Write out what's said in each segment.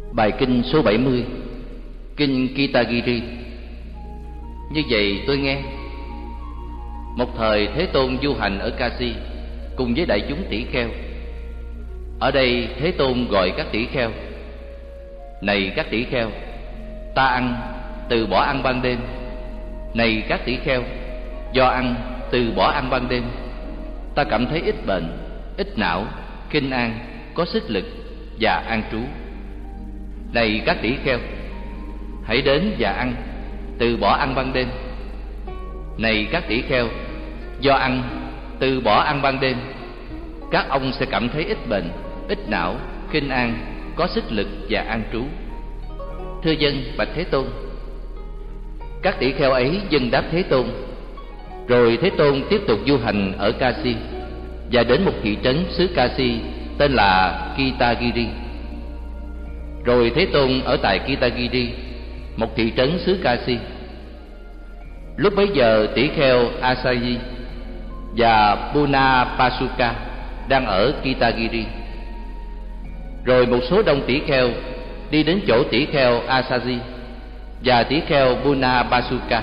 Bài kinh số 70, Kinh Kitagiri. Như vậy tôi nghe. Một thời Thế Tôn du hành ở Kashi cùng với đại chúng tỷ kheo. Ở đây Thế Tôn gọi các tỷ kheo: Này các tỷ kheo, ta ăn, từ bỏ ăn ban đêm. Này các tỷ kheo, do ăn, từ bỏ ăn ban đêm, ta cảm thấy ít bệnh, ít não, khinh an, có sức lực và an trú. Này các tỷ kheo, hãy đến và ăn, từ bỏ ăn ban đêm. Này các tỷ kheo, do ăn, từ bỏ ăn ban đêm, các ông sẽ cảm thấy ít bệnh, ít não, khinh an, có sức lực và an trú. Thưa dân, bạch Thế Tôn. Các tỷ kheo ấy dâng đáp Thế Tôn. Rồi Thế Tôn tiếp tục du hành ở Kashi và đến một thị trấn xứ Kashi tên là Kitagiri. Rồi Thế Tôn ở tại Kitagiri, một thị trấn xứ Kashi. Lúc bấy giờ tỷ kheo Asaji và Punapasuka đang ở Kitagiri. Rồi một số đông tỷ kheo đi đến chỗ tỷ kheo Asaji và tỷ kheo Punapasuka.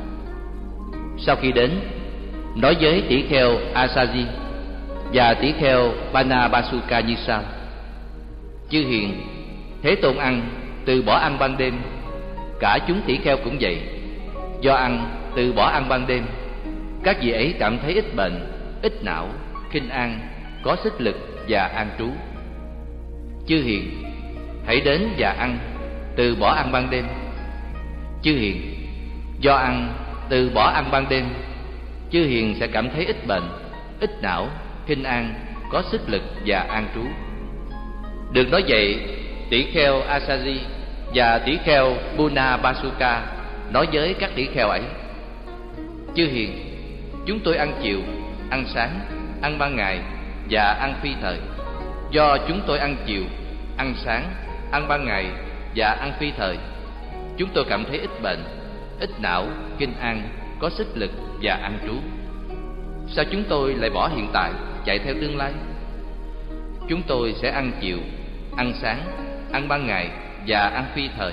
Sau khi đến, nói với tỷ kheo Asaji và tỷ kheo Punapasuka như sau: Chư hiền, Thế Tôn ăn, từ bỏ ăn ban đêm. Cả chúng tỷ kheo cũng vậy. Do ăn, từ bỏ ăn ban đêm, các vị ấy cảm thấy ít bệnh, ít não, khinh an, có sức lực và an trú. Chư hiền, hãy đến và ăn, từ bỏ ăn ban đêm. Chư hiền, do ăn, từ bỏ ăn ban đêm, chư hiền sẽ cảm thấy ít bệnh, ít não, khinh an, có sức lực và an trú. Được nói vậy, tỷ kheo Asaji và tỷ kheo Punapasuka nói với các tỷ kheo ấy: Chư hiền, chúng tôi ăn chiều, ăn sáng, ăn ban ngày và ăn phi thời. Do chúng tôi ăn chiều, ăn sáng, ăn ban ngày và ăn phi thời, chúng tôi cảm thấy ít bệnh, ít não, khinh an, có sức lực và an trú. Sao chúng tôi lại bỏ hiện tại, chạy theo tương lai? Chúng tôi sẽ ăn chiều, ăn sáng, ăn ban ngày và ăn phi thời.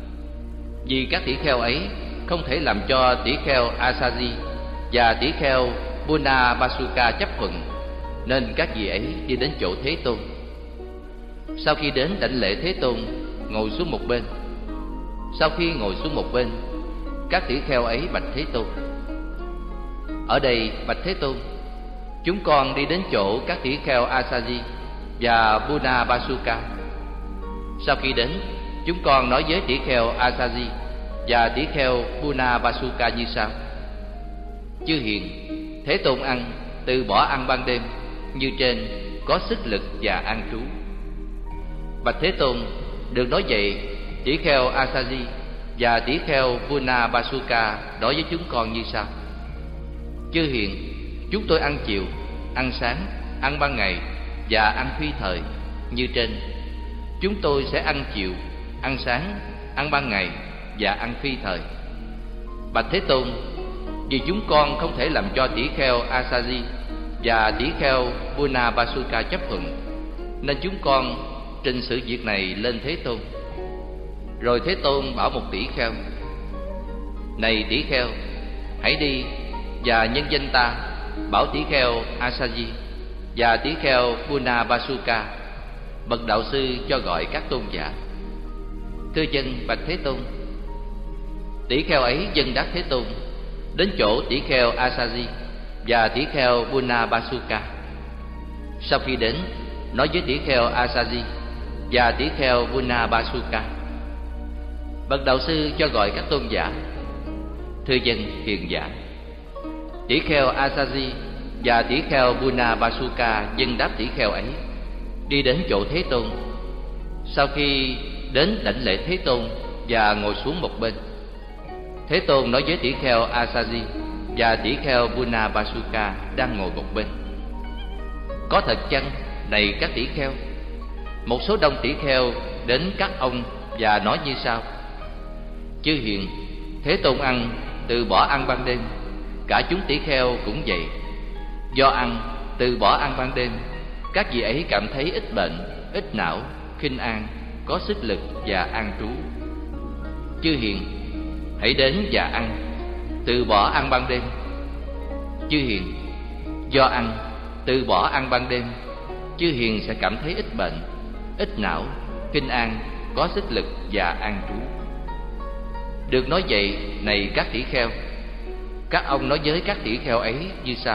Vì các tỷ kheo ấy không thể làm cho tỷ kheo Asaji và tỷ kheo Punapasuka chấp thuận, nên các vị ấy đi đến chỗ Thế Tôn. Sau khi đến đảnh lễ Thế Tôn, ngồi xuống một bên. Sau khi ngồi xuống một bên, các tỷ kheo ấy bạch Thế Tôn: Ở đây, bạch Thế Tôn, chúng con đi đến chỗ các tỷ kheo Asaji và Punapasuka. Sau khi đến, chúng con nói với tỷ kheo Asaji và tỷ kheo Punapasuka như sau: Chư hiền, Thế Tôn ăn, từ bỏ ăn ban đêm, như trên, có sức lực và an trú. Bạch Thế Tôn, được nói vậy, tỷ kheo Asaji và tỷ kheo Punapasuka nói với chúng con như sau: Chư hiền, chúng tôi ăn chiều, ăn sáng, ăn ban ngày và ăn phi thời, như trên. Chúng tôi sẽ ăn chiều, ăn sáng, ăn ban ngày và ăn phi thời. Bạch Thế Tôn, vì chúng con không thể làm cho tỷ kheo Asaji và tỷ kheo Punapasuka chấp thuận, nên chúng con trình sự việc này lên Thế Tôn. Rồi Thế Tôn bảo một tỷ kheo: Này tỷ kheo, hãy đi và nhân danh ta bảo tỷ kheo Asaji và tỷ kheo Punapasuka, bậc đạo sư cho gọi các tôn giả. Thưa dân, bạch Thế Tôn. Tỷ kheo ấy dâng đáp Thế Tôn, đến chỗ tỷ kheo Asaji và tỷ kheo Punapasuka. Sau khi đến, nói với tỷ kheo Asaji và tỷ kheo Punapasuka: Bậc đạo sư cho gọi các tôn giả. Thưa dân, hiền giả. Tỷ kheo Asaji và tỷ kheo Punapasuka dâng đáp tỷ kheo ấy, đi đến chỗ Thế Tôn. Sau khi đến đảnh lễ Thế Tôn và ngồi xuống một bên, Thế Tôn nói với tỷ kheo Asaji và tỷ kheo Punapasuka đang ngồi một bên: Có thật chăng, này các tỷ kheo? Một số đông tỷ kheo đến các ông và nói như sau: Chư hiền, Thế Tôn ăn, từ bỏ ăn ban đêm. Cả chúng tỷ kheo cũng vậy. Do ăn, từ bỏ ăn ban đêm, các vị ấy cảm thấy ít bệnh, ít não, khinh an, có sức lực và an trú. Chư hiền, hãy đến và ăn, từ bỏ ăn ban đêm. Chư hiền, do ăn, từ bỏ ăn ban đêm, chư hiền sẽ cảm thấy ít bệnh, ít não, kinh an, có sức lực và an trú. Được nói vậy, này các tỷ kheo, các ông nói với các tỷ kheo ấy như sau: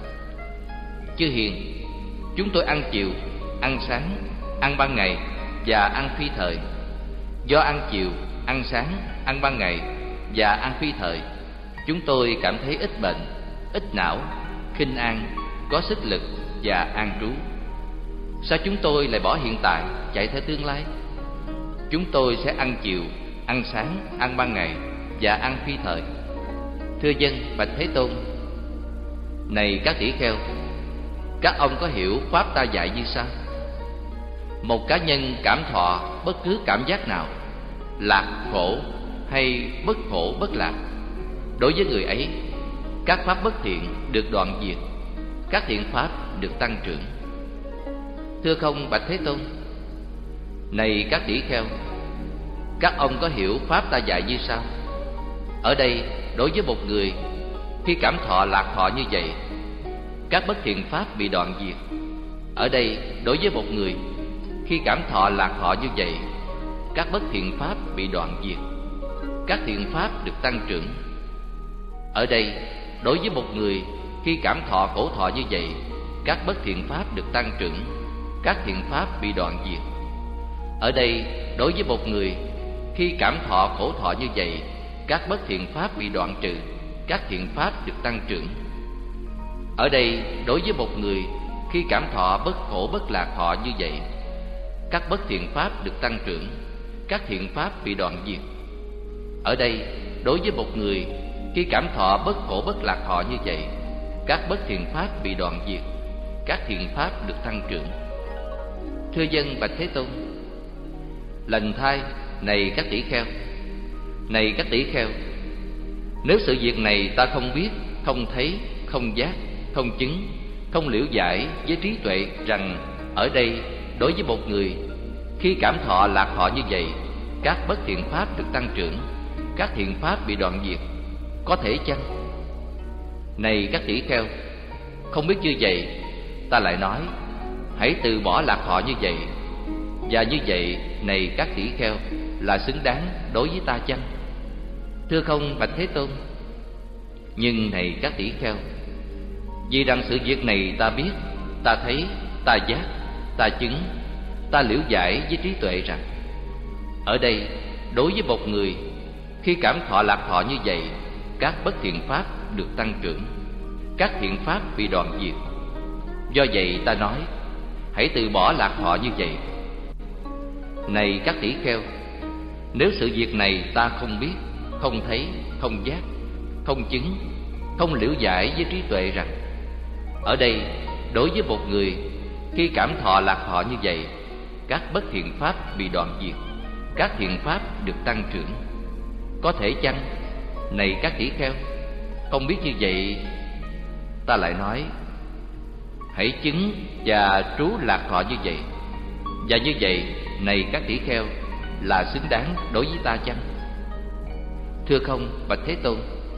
Chư hiền, chúng tôi ăn chiều, ăn sáng, ăn ban ngày và ăn phi thời. Do ăn chiều, ăn sáng, ăn ban ngày và ăn phi thời, chúng tôi cảm thấy ít bệnh, ít não, khinh an, có sức lực và an trú. Sao chúng tôi lại bỏ hiện tại chạy theo tương lai? Chúng tôi sẽ ăn chiều, ăn sáng, ăn ban ngày và ăn phi thời. Thưa dân, bạch Thế Tôn, này các tỷ kheo, các ông có hiểu pháp ta dạy như sau: một cá nhân cảm thọ bất cứ cảm giác nào, lạc khổ hay bất khổ bất lạc, đối với người ấy, các pháp bất thiện được đoạn diệt, các thiện pháp được tăng trưởng. Thưa không, bạch Thế Tôn, này các tỷ kheo, các ông có hiểu pháp ta dạy như sau: ở đây, đối với một người, khi cảm thọ lạc thọ như vậy, các bất thiện pháp bị đoạn diệt. Ở đây, đối với một người, khi cảm thọ lạc thọ như vậy, các bất thiện pháp bị đoạn diệt, các thiện pháp được tăng trưởng. Ở đây, đối với một người, khi cảm thọ khổ thọ như vậy, các bất thiện pháp được tăng trưởng, các thiện pháp bị đoạn diệt. Ở đây, đối với một người, khi cảm thọ khổ thọ như vậy, các bất thiện pháp bị đoạn trừ, các thiện pháp được tăng trưởng. Ở đây, đối với một người, khi cảm thọ bất khổ bất lạc thọ như vậy, các bất thiện pháp được tăng trưởng, các thiện pháp bị đoạn diệt. Ở đây, đối với một người, khi cảm thọ bất khổ bất lạc thọ như vậy, các bất thiện pháp bị đoạn diệt, các thiện pháp được tăng trưởng. Thưa dân, bạch Thế Tôn, lành thay, này các tỷ kheo, này các tỷ kheo, nếu sự việc này ta không biết, không thấy, không giác, không chứng, không liễu giải với trí tuệ rằng ở đây, đối với một người, khi cảm thọ lạc thọ như vậy, các bất thiện pháp được tăng trưởng, các thiện pháp bị đoạn diệt, có thể chăng? Này các tỷ kheo, không biết như vậy, ta lại nói, hãy từ bỏ lạc thọ như vậy. Và như vậy, này các tỷ kheo, là xứng đáng đối với ta chăng? Thưa không, bạch Thế Tôn. Nhưng này các tỷ kheo, vì rằng sự việc này ta biết, ta thấy, ta giác, ta chứng, ta liễu giải với trí tuệ rằng ở đây, đối với một người, khi cảm thọ lạc thọ như vậy, các bất thiện pháp được tăng trưởng, các thiện pháp bị đoạn diệt. Do vậy ta nói, hãy từ bỏ lạc thọ như vậy. Này các tỷ kheo, nếu sự việc này ta không biết, không thấy, không giác, không chứng, không liễu giải với trí tuệ rằng ở đây, đối với một người, khi cảm thọ lạc thọ như vậy, các bất thiện pháp bị đoạn diệt, các thiện pháp được tăng trưởng, có thể chăng? Này các tỷ kheo, không biết như vậy, ta lại nói, hãy chứng và trú lạc thọ như vậy. Và như vậy, này các tỷ kheo, là xứng đáng đối với ta chăng? Thưa không, bạch Thế Tôn.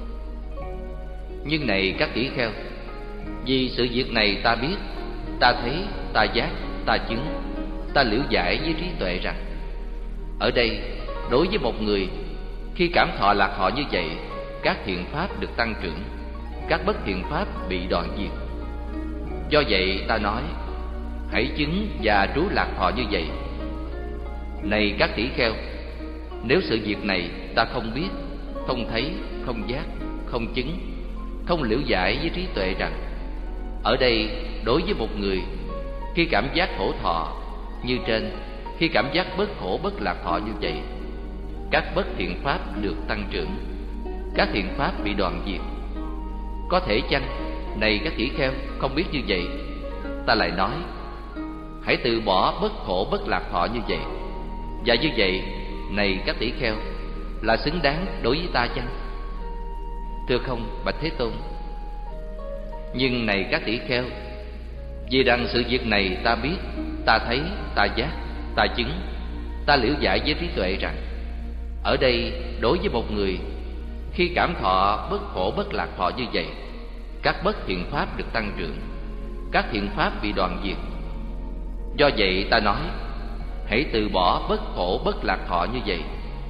Nhưng này các tỷ kheo, vì sự việc này ta biết, ta thấy, ta giác, ta chứng, ta liễu giải với trí tuệ rằng ở đây, đối với một người, khi cảm thọ lạc thọ như vậy, các thiện pháp được tăng trưởng, các bất thiện pháp bị đoạn diệt. Do vậy ta nói, hãy chứng và trú lạc thọ như vậy. Này các tỷ kheo, nếu sự việc này ta không biết, không thấy, không giác, không chứng, không liễu giải với trí tuệ rằng ở đây, đối với một người, khi cảm giác khổ thọ như trên, khi cảm giác bất khổ bất lạc thọ như vậy, các bất thiện pháp được tăng trưởng, các thiện pháp bị đoạn diệt, có thể chăng? Này các tỷ kheo, không biết như vậy, ta lại nói, hãy từ bỏ bất khổ bất lạc thọ như vậy. Và như vậy, này các tỷ kheo, là xứng đáng đối với ta chăng? Thưa không, bạch Thế Tôn. Nhưng này các tỷ kheo, vì rằng sự việc này ta biết, ta thấy, ta giác, ta chứng, ta liễu giải với trí tuệ rằng ở đây đối với một người khi cảm thọ bất khổ bất lạc thọ như vậy, các bất thiện pháp được tăng trưởng, các thiện pháp bị đoạn diệt. Do vậy ta nói hãy từ bỏ bất khổ bất lạc thọ như vậy.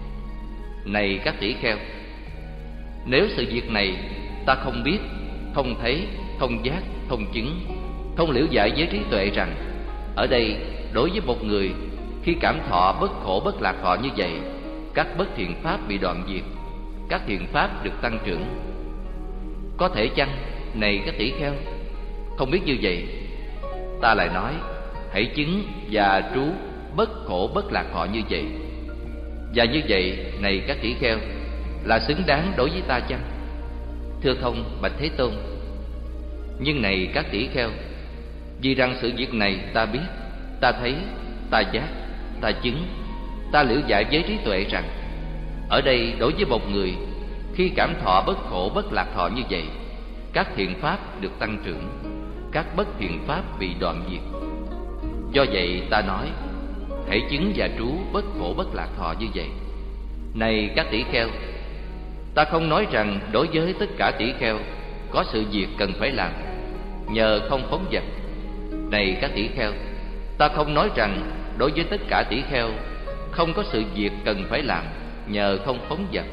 Này các tỷ kheo, nếu sự việc này ta không biết, không thấy, không giác, không chứng, không liễu giải với trí tuệ rằng ở đây đối với một người khi cảm thọ bất khổ bất lạc thọ như vậy, các bất thiện pháp bị đoạn diệt, các thiện pháp được tăng trưởng. Có thể chăng, này các tỷ kheo, không biết như vậy, ta lại nói hãy chứng và trú bất khổ bất lạc thọ như vậy. Và như vậy, này các tỷ kheo, là xứng đáng đối với ta chăng? Thưa không, bạch Thế Tôn. Nhưng này các tỷ kheo, vì rằng sự việc này ta biết, ta thấy, ta giác, ta chứng, ta liễu giải với trí tuệ rằng ở đây đối với một người khi cảm thọ bất khổ bất lạc thọ như vậy, các thiện pháp được tăng trưởng, các bất thiện pháp bị đoạn diệt. Do vậy ta nói hãy chứng và trú bất khổ bất lạc thọ như vậy. Này các tỷ kheo, ta không nói rằng đối với tất cả tỷ kheo có sự việc cần phải làm nhờ không phóng dật. Này các tỷ kheo, ta không nói rằng đối với tất cả tỷ kheo không có sự việc cần phải làm nhờ không phóng dật.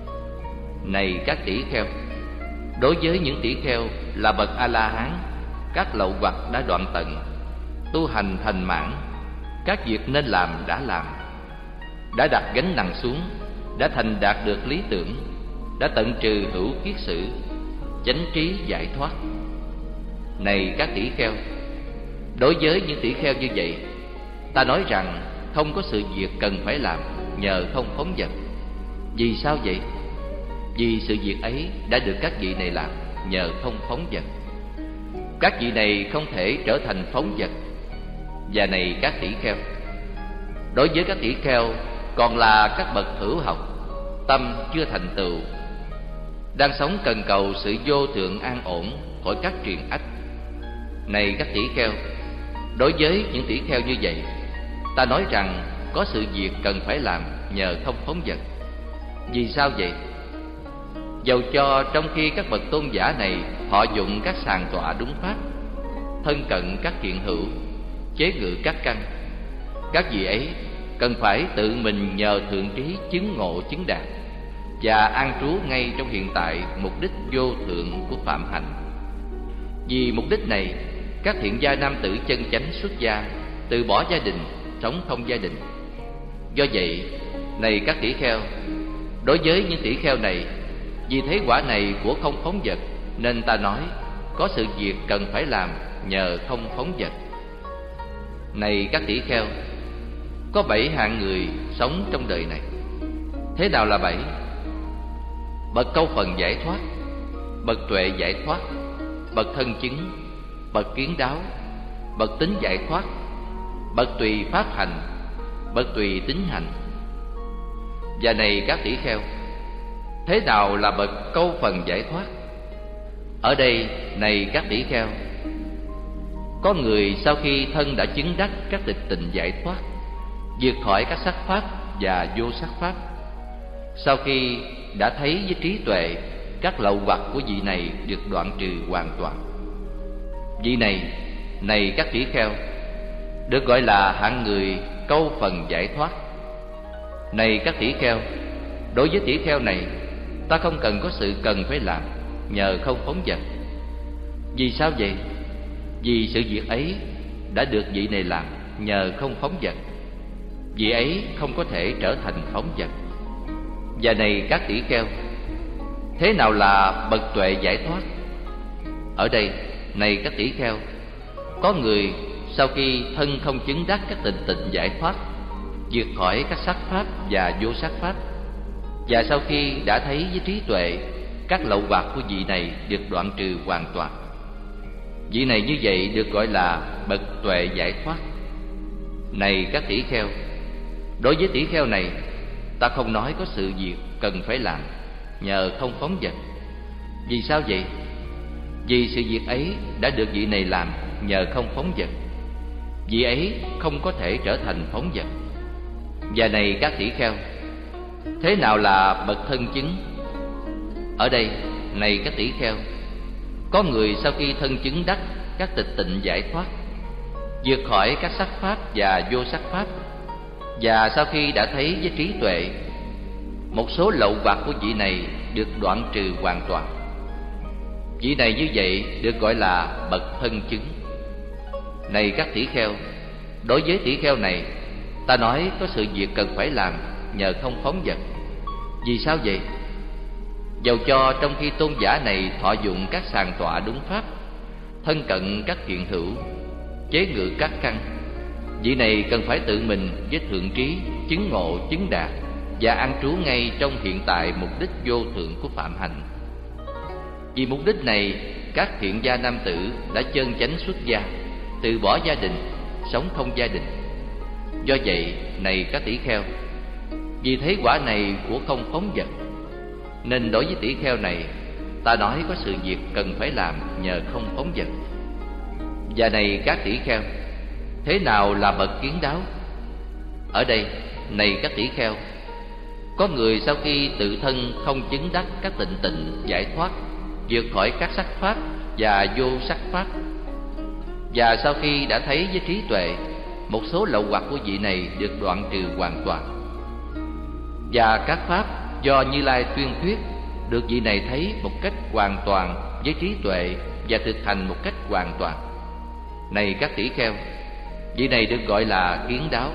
Này các tỷ kheo, đối với những tỷ kheo là bậc A-la-hán, các lậu hoặc đã đoạn tận, tu hành thành mãn, các việc nên làm, đã đặt gánh nặng xuống, đã thành đạt được lý tưởng, đã tận trừ hữu kiết sử, chánh trí giải thoát. Này các tỷ kheo, đối với những tỷ kheo như vậy, ta nói rằng không có sự việc cần phải làm nhờ không phóng dật. Vì sao vậy? Vì sự việc ấy đã được các vị này làm nhờ không phóng dật. Các vị này không thể trở thành phóng dật. Và này các tỷ kheo, đối với các tỷ kheo còn là các bậc hữu học, tâm chưa thành tựu, đang sống cần cầu sự vô thượng an ổn khỏi các triền ách. Này các tỷ kheo, đối với những tỷ kheo như vậy, ta nói rằng có sự việc cần phải làm nhờ không phóng dật. Vì sao vậy? Dầu cho trong khi các bậc tôn giả này họ dụng các sàng tọa đúng pháp, thân cận các thiện hữu, chế ngự các căn, các vị ấy cần phải tự mình nhờ thượng trí chứng ngộ chứng đạt và an trú ngay trong hiện tại mục đích vô thượng của phạm hạnh. Vì mục đích này, các thiện gia nam tử chân chánh xuất gia từ bỏ gia đình, sống không gia đình. Do vậy, này các tỷ kheo, đối với những tỷ kheo này, vì thế quả này của không phóng dật, nên ta nói có sự việc cần phải làm nhờ không phóng dật. Này các tỷ kheo, có 7 hạng người sống trong đời này. Thế nào là 7? Bậc câu phần giải thoát, bậc tuệ giải thoát, bậc thân chứng, bậc kiến đáo, bậc tính giải thoát, bậc tùy pháp hành, bậc tùy tính hành. Và này các tỷ kheo, thế nào là bậc câu phần giải thoát? Ở đây, này các tỷ kheo, có người sau khi thân đã chứng đắc các tịch tịnh giải thoát, vượt khỏi các sắc pháp và vô sắc pháp, sau khi đã thấy với trí tuệ các lậu hoặc của vị này được đoạn trừ hoàn toàn. Vị này, này các tỷ kheo, được gọi là hạng người câu phần giải thoát. Này các tỷ kheo, đối với tỷ kheo này, ta không cần có sự cần phải làm nhờ không phóng dật. Vì sao vậy? Vì sự việc ấy đã được vị này làm nhờ không phóng dật. Vị ấy không có thể trở thành phóng dật. Và này các tỷ kheo, thế nào là bậc tuệ giải thoát? Ở đây, này các tỷ kheo, có người sau khi thân không chứng đắc các tịnh tịnh giải thoát, vượt khỏi các sắc pháp và vô sắc pháp, và sau khi đã thấy với trí tuệ các lậu hoặc của vị này được đoạn trừ hoàn toàn. Vị này như vậy được gọi là bậc tuệ giải thoát. Này các tỷ kheo, đối với tỷ kheo này, ta không nói có sự việc cần phải làm nhờ không phóng dật. Vì sao vậy? Vì sự việc ấy đã được vị này làm nhờ không phóng dật. Vị ấy không có thể trở thành phóng dật. Và này các tỷ kheo, thế nào là bậc thân chứng? Ở đây, này các tỷ kheo, có người sau khi thân chứng đắc các tịch tịnh giải thoát, vượt khỏi các sắc pháp và vô sắc pháp, và sau khi đã thấy với trí tuệ, một số lậu hoặc của vị này được đoạn trừ hoàn toàn. Vị này như vậy được gọi là bậc thân chứng. Này các tỷ kheo, đối với tỷ kheo này, ta nói có sự việc cần phải làm nhờ không phóng dật. Vì sao vậy? Dầu cho trong khi tôn giả này thọ dụng các sàng tọa đúng pháp, thân cận các thiện hữu, chế ngự các căn, vị này cần phải tự mình với thượng trí, chứng ngộ, chứng đạt và an trú ngay trong hiện tại mục đích vô thượng của phạm hạnh. Vì mục đích này, các thiện gia nam tử đã chân chánh xuất gia, từ bỏ gia đình, sống không gia đình. Do vậy, này các tỷ kheo, vì thấy quả này của không phóng dật, nên đối với tỷ kheo này, ta nói có sự việc cần phải làm nhờ không phóng dật. Và này các tỷ kheo, thế nào là bậc kiến đáo? Ở đây, này các tỷ kheo, có người sau khi tự thân không chứng đắc các tịnh tịnh giải thoát, vượt khỏi các sắc pháp và vô sắc pháp, và sau khi đã thấy với trí tuệ, một số lậu hoặc của vị này được đoạn trừ hoàn toàn. Và các pháp do Như Lai tuyên thuyết được vị này thấy một cách hoàn toàn với trí tuệ và thực hành một cách hoàn toàn. Này các tỷ kheo, vị này được gọi là kiến đáo.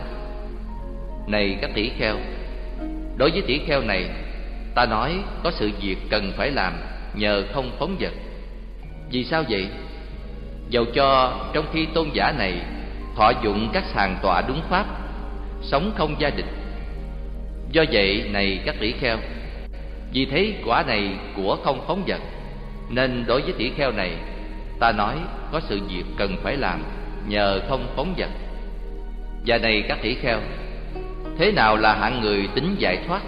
Này các tỷ kheo, đối với tỷ kheo này, ta nói có sự việc cần phải làm nhờ không phóng dật. Vì sao vậy? Dầu cho trong khi tôn giả này thọ dụng các sàng tọa đúng pháp, sống không gia đình. Do vậy, này các tỷ kheo, vì thấy quả này của không phóng dật, nên đối với tỷ kheo này, ta nói có sự việc cần phải làm nhờ không phóng dật. Và này các tỷ kheo, thế nào là hạng người tính giải thoát?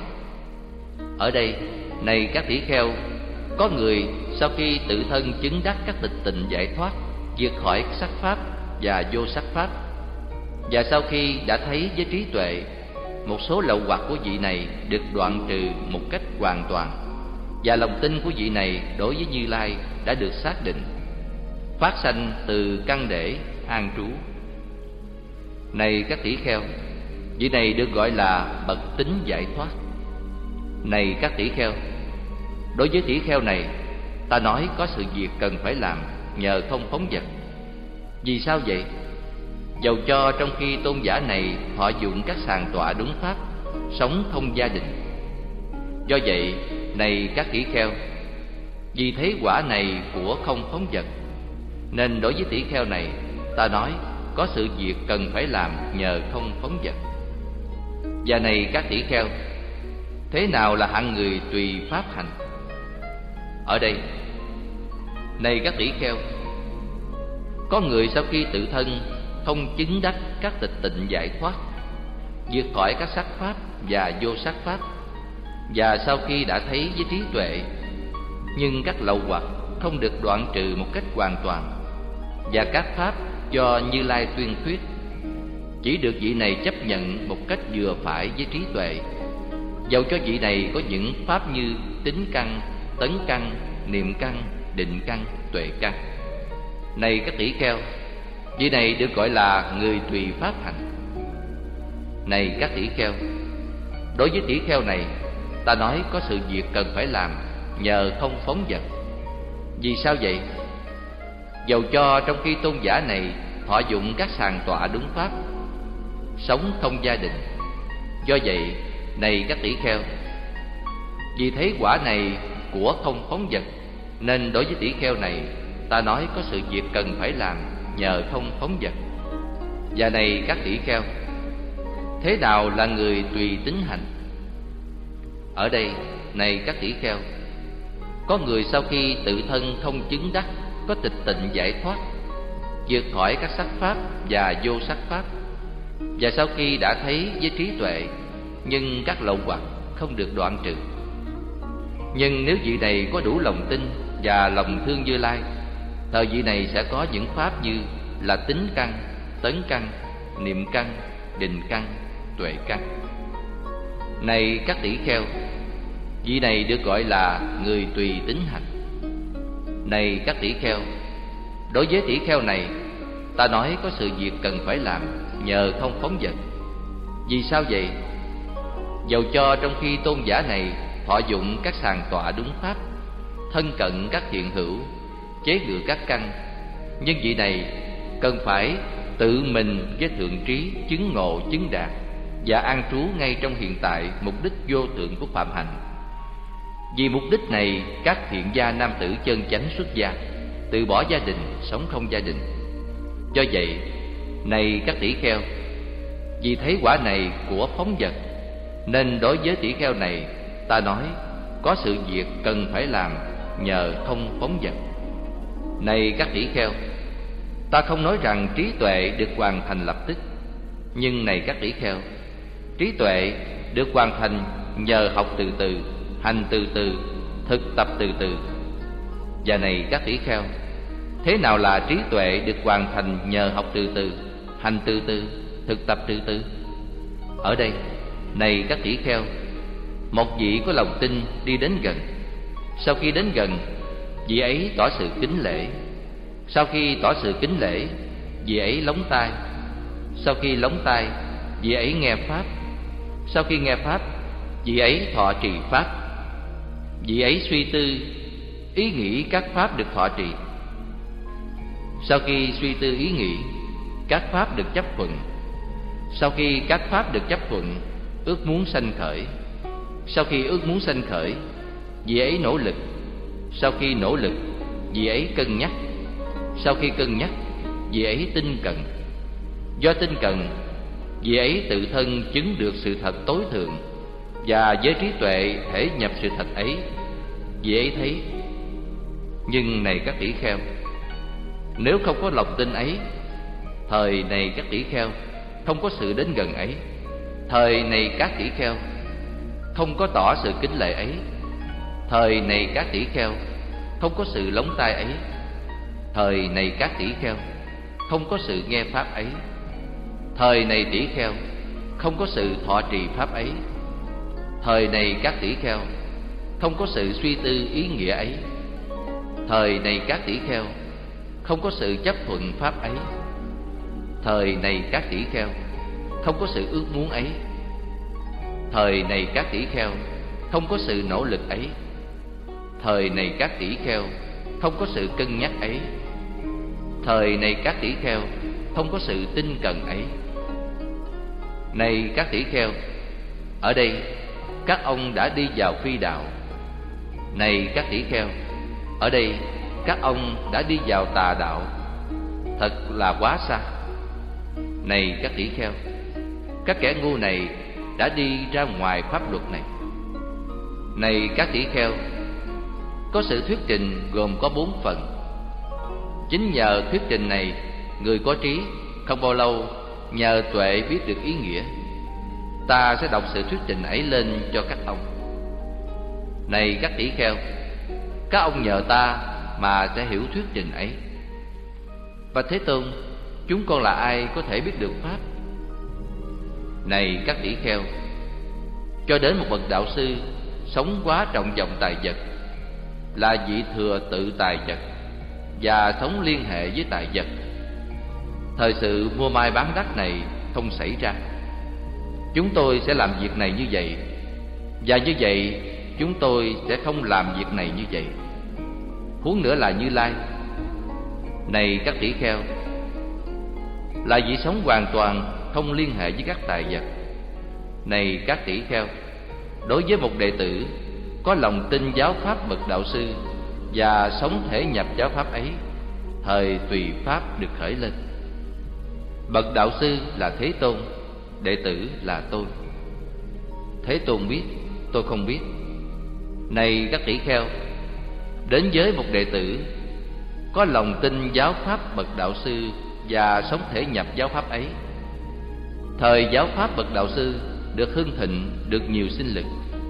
Ở đây, này các tỷ kheo, có người sau khi tự thân chứng đắc các tịch tịnh giải thoát, vượt khỏi sắc pháp và vô sắc pháp, và sau khi đã thấy với trí tuệ, một số lậu hoặc của vị này được đoạn trừ một cách hoàn toàn, và lòng tin của vị này đối với Như Lai đã được xác định, phát sanh từ căn để an trú. Này các tỷ kheo, vị này được gọi là bậc tính giải thoát. Này các tỷ kheo, đối với tỷ kheo này, ta nói có sự việc cần phải làm nhờ không phóng dật. Vì sao vậy? Dầu cho trong khi tôn giả này thọ dụng các sàng tọa đúng pháp, sống không gia đình. Do vậy, này các tỷ kheo, vì thấy quả này của không phóng dật, nên đối với tỷ kheo này, ta nói có sự việc cần phải làm nhờ không phóng dật. Và này các tỷ kheo, thế nào là hạng người tùy pháp hành? Ở đây, này các tỷ kheo, có người sau khi tự thân không chứng đắc các tịch tịnh giải thoát, vượt khỏi các sắc pháp và vô sắc pháp, và sau khi đã thấy với trí tuệ, nhưng các lậu hoặc không được đoạn trừ một cách hoàn toàn, và các pháp do Như Lai tuyên thuyết chỉ được vị này chấp nhận một cách vừa phải với trí tuệ. Dầu cho vị này có những pháp như tính căn, tấn căn, niệm căn, định căn, tuệ căn. Này các tỷ kheo, vị này được gọi là người tùy pháp hành. Này các tỷ kheo, đối với tỷ kheo này, ta nói có sự việc cần phải làm nhờ không phóng dật. Vì sao vậy? Dầu cho trong khi tôn giả này thọ dụng các sàng tọa đúng pháp, sống không gia đình. Do vậy, này các tỷ kheo, vì thấy quả này của không phóng dật, nên đối với tỷ kheo này, ta nói có sự việc cần phải làm nhờ không phóng dật. Và này các tỷ kheo, thế nào là người tùy tính hành? Ở đây, này các tỷ kheo, có người sau khi tự thân không chứng đắc có tịch tịnh giải thoát, vượt khỏi các sắc pháp và vô sắc pháp, và sau khi đã thấy với trí tuệ, nhưng các lậu hoặc không được đoạn trừ. Nhưng nếu vị này có đủ lòng tin và lòng thương Như Lai, thời vị này sẽ có những pháp như là tính căn, tấn căn, niệm căn, định căn, tuệ căn. Này các tỷ kheo, vị này được gọi là người tùy tín hành. Này các tỷ kheo, đối với tỷ kheo này, ta nói có sự việc cần phải làm nhờ không phóng dật. Vì sao vậy? Dầu cho trong khi tôn giả này thọ dụng các sàng tọa đúng pháp, thân cận các thiện hữu, chế ngự các căn, nhưng vị này cần phải tự mình với thượng trí chứng ngộ chứng đạt và an trú ngay trong hiện tại mục đích vô tượng của phạm hành. Vì mục đích này, các thiện gia nam tử chân chánh xuất gia, từ bỏ gia đình, sống không gia đình. Do vậy, này các tỷ kheo, vì thấy quả này của phóng dật, nên đối với tỷ kheo này, ta nói có sự việc cần phải làm nhờ không phóng dật. Này các tỷ kheo, ta không nói rằng trí tuệ được hoàn thành lập tức, nhưng này các tỷ kheo, trí tuệ được hoàn thành nhờ học từ từ, hành từ từ, thực tập từ từ. Và này các tỷ kheo, thế nào là trí tuệ được hoàn thành nhờ học từ từ, hành từ từ, thực tập từ từ? Ở đây, này các tỷ kheo, một vị có lòng tin đi đến gần. Sau khi đến gần, vị ấy tỏ sự kính lễ. Sau khi tỏ sự kính lễ, vị ấy lóng tai. Sau khi lóng tai, vị ấy nghe pháp. Sau khi nghe pháp, vị ấy thọ trì pháp. Vị ấy suy tư, ý nghĩ các pháp được thọ trì. Sau khi suy tư ý nghĩ, các pháp được chấp thuận. Sau khi các pháp được chấp thuận, ước muốn sanh khởi. Sau khi ước muốn sanh khởi, vị ấy nỗ lực. Sau khi nỗ lực, vị ấy cân nhắc. Sau khi cân nhắc, vị ấy tinh cận. Do tinh cận, vị ấy tự thân chứng được sự thật tối thượng, và với trí tuệ thể nhập sự thật ấy, vị ấy thấy. Nhưng này các tỷ kheo, nếu không có lòng tin ấy, thời này các tỷ kheo không có sự đến gần ấy, thời này các tỷ kheo không có tỏ sự kính lễ ấy, thời này các tỷ kheo không có sự lóng tai ấy, thời này các tỷ kheo không có sự nghe pháp ấy, thời này tỷ kheo không có sự thọ trì pháp ấy, thời này các tỷ kheo không có sự suy tư ý nghĩa ấy, thời này các tỷ kheo không có sự chấp thuận pháp ấy, thời này các tỷ kheo không có sự ước muốn ấy, thời này các tỷ kheo không có sự nỗ lực ấy, thời này các tỷ kheo không có sự cân nhắc ấy, thời này các tỷ kheo không có sự tinh cần ấy. Này các tỷ kheo, ở đây các ông đã đi vào phi đạo. Này các tỷ kheo, ở đây các ông đã đi vào tà đạo. Thật là quá xa. Này các tỷ kheo, các kẻ ngu này đã đi ra ngoài pháp luật này. Này các tỷ kheo, có sự thuyết trình gồm có 4 phần. Chính nhờ thuyết trình này, người có trí không bao lâu nhờ tuệ biết được ý nghĩa. Ta sẽ đọc sự thuyết trình ấy lên cho các ông. Này các tỷ kheo, các ông nhờ ta mà sẽ hiểu thuyết trình ấy. Và Thế Tôn, chúng con là ai có thể biết được pháp? Này các tỷ kheo, cho đến một bậc đạo sư sống quá trọng vọng tài vật, là vị thừa tự tài vật và sống liên hệ với tài vật, thời sự mua mai bán đắt này không xảy ra. Chúng tôi sẽ làm việc này như vậy, và như vậy chúng tôi sẽ không làm việc này như vậy. Huống nữa là Như Lai. Này các tỷ kheo, là vị sống hoàn toàn không liên hệ với các tài vật. Này các tỷ kheo, đối với một đệ tử có lòng tin giáo pháp bậc đạo sư và sống thể nhập giáo pháp ấy, thời tùy pháp được khởi lên. Bậc đạo sư là Thế Tôn, đệ tử là tôi. Thế Tôn biết, tôi không biết. Này các tỷ kheo, đến với một đệ tử có lòng tin giáo pháp bậc đạo sư và sống thể nhập giáo pháp ấy, thời giáo pháp bậc đạo sư được hưng thịnh, được nhiều sinh lực.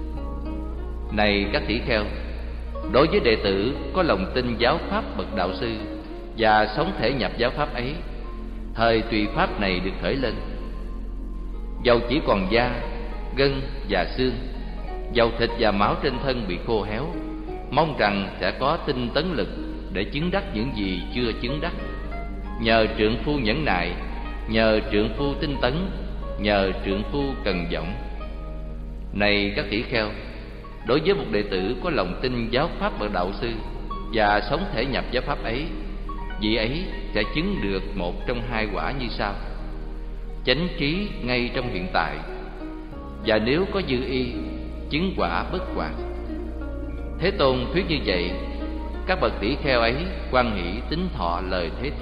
Này các tỷ kheo, đối với đệ tử có lòng tin giáo pháp bậc đạo sư và sống thể nhập giáo pháp ấy, thời tùy pháp này được khởi lên. Dầu chỉ còn da, gân và xương, dầu thịt và máu trên thân bị khô héo, mong rằng sẽ có tinh tấn lực để chứng đắc những gì chưa chứng đắc. Nhờ trượng phu nhẫn nại, nhờ trượng phu tinh tấn, nhờ trượng phu cần dõng. Này các tỷ kheo, đối với một đệ tử có lòng tin giáo pháp bậc đạo sư và sống thể nhập giáo pháp ấy, vị ấy sẽ chứng được một trong hai quả như sau: chánh trí ngay trong hiện tại, và nếu có dư y, chứng quả bất hoạt. Thế Tôn thuyết như vậy, các bậc tỷ kheo ấy hoan hỷ tín thọ lời Thế Tôn.